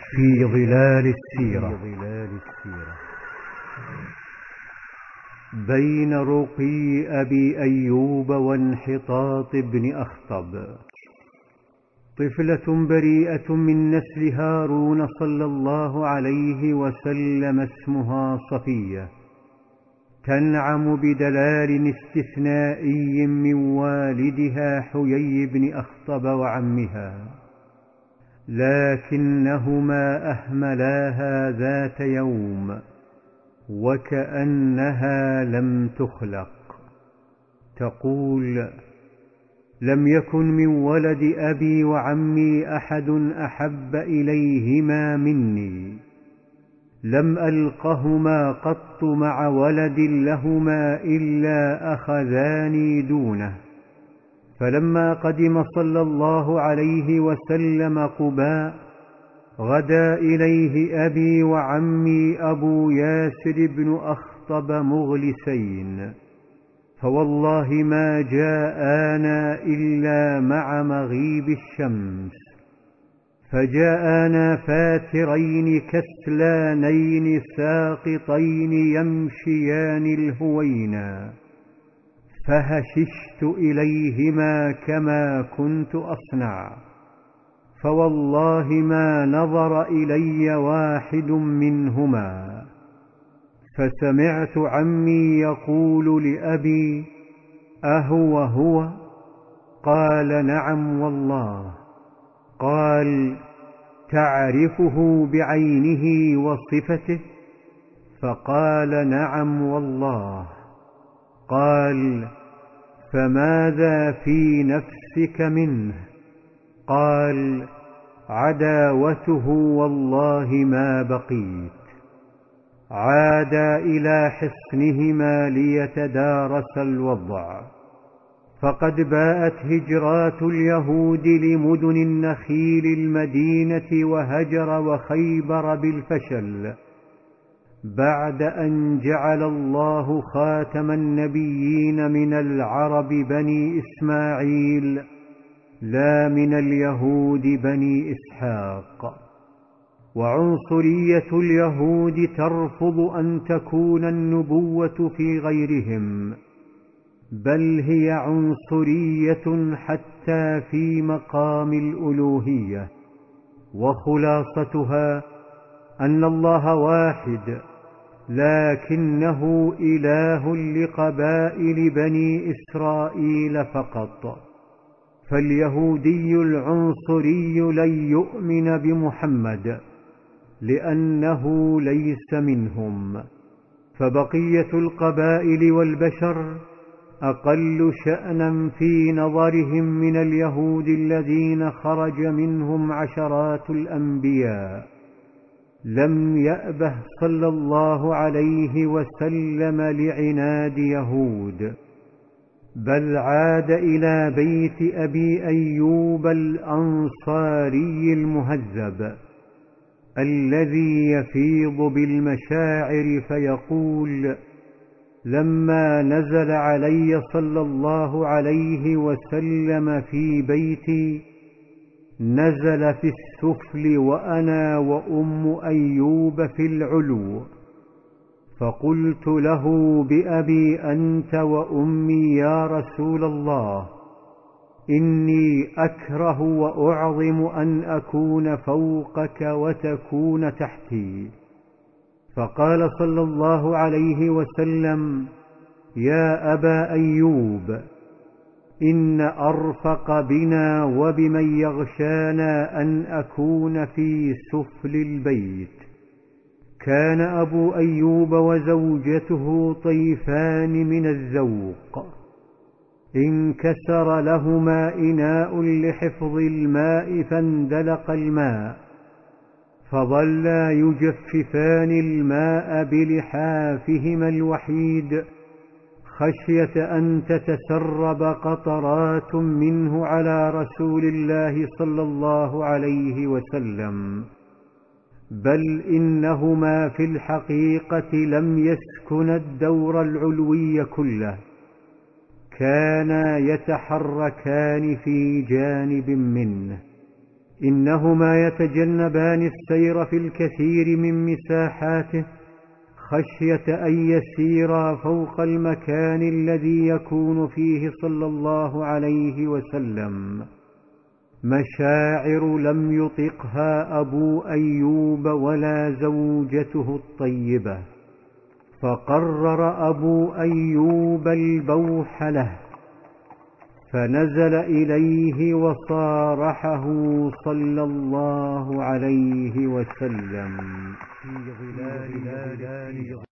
في ظلال السيرة. بين رقي أبي أيوب وانحطاط ابن أخطب، طفلة بريئة من نسل هارون صلى الله عليه وسلم اسمها صفية، تنعم بدلال استثنائي من والدها حيي بن أخطب وعمها، لكنهما أهملاها ذات يوم وكأنها لم تخلق. تقول: لم يكن من ولد أبي وعمي أحد أحب إليهما مني، لم ألقهما قط مع ولد لهما إلا أخذاني دونه. فلما قدم صلى الله عليه وسلم قباء، غدا إليه أبي وعمي أبو ياسر بن أخطب مغلسين، فوالله ما جاءانا إلا مع مغيب الشمس، فجاءانا فاترين كسلانين ساقطين يمشيان الهوينا، فهششت إليهما كما كنت أصنع، فوالله ما نظر إلي واحد منهما. فسمعت عمي يقول لأبي: أهو هو؟ قال: نعم والله. قال: تعرفه بعينه وصفته؟ فقال: نعم والله. قال: فماذا في نفسك منه؟ قال: عداوته والله ما بقيت. عادا إلى حصنهما ليتدارس الوضع، فقد باءت هجرات اليهود لمدن النخيل المدينة وهجر وخيبر بالفشل، بعد أن جعل الله خاتم النبيين من العرب بني إسماعيل لا من اليهود بني إسحاق. وعنصرية اليهود ترفض أن تكون النبوة في غيرهم، بل هي عنصرية حتى في مقام الألوهية، وخلاصتها أن الله واحد، لكنه إله لقبائل بني إسرائيل فقط. فاليهودي العنصري لن يؤمن بمحمد لأنه ليس منهم، فبقية القبائل والبشر أقل شأنا في نظرهم من اليهود الذين خرج منهم عشرات الأنبياء. لم يأبه صلى الله عليه وسلم لعناد يهود، بل عاد إلى بيت أبي أيوب الأنصاري المهذب الذي يفيض بالمشاعر فيقول: لما نزل علي صلى الله عليه وسلم في بيتي، نزل في السفل وأنا وأم أيوب في العلو، فقلت له: بأبي أنت وأمي يا رسول الله، إني أكره وأعظم أن أكون فوقك وتكون تحتي. فقال صلى الله عليه وسلم: يا أبا أيوب، إن أرفق بنا وبمن يغشانا أن أكون في سفل البيت. كان أبو أيوب وزوجته طيفان من الذوق، انكسر لهما إناء لحفظ الماء فاندلق الماء، فظلا يجففان الماء بلحافهما الوحيد خشية أن تتسرب قطرات منه على رسول الله صلى الله عليه وسلم، بل إنهما في الحقيقة لم يسكنا الدور العلوي كله، كانا يتحركان في جانب منه، إنهما يتجنبان السير في الكثير من مساحاته خشية أن يسيرا فوق المكان الذي يكون فيه صلى الله عليه وسلم، مشاعر لم يطقها أبو أيوب ولا زوجته الطيبة، فقرر أبو أيوب البوح له، فنزل إليه وصارحه صلى الله عليه وسلم في ظلال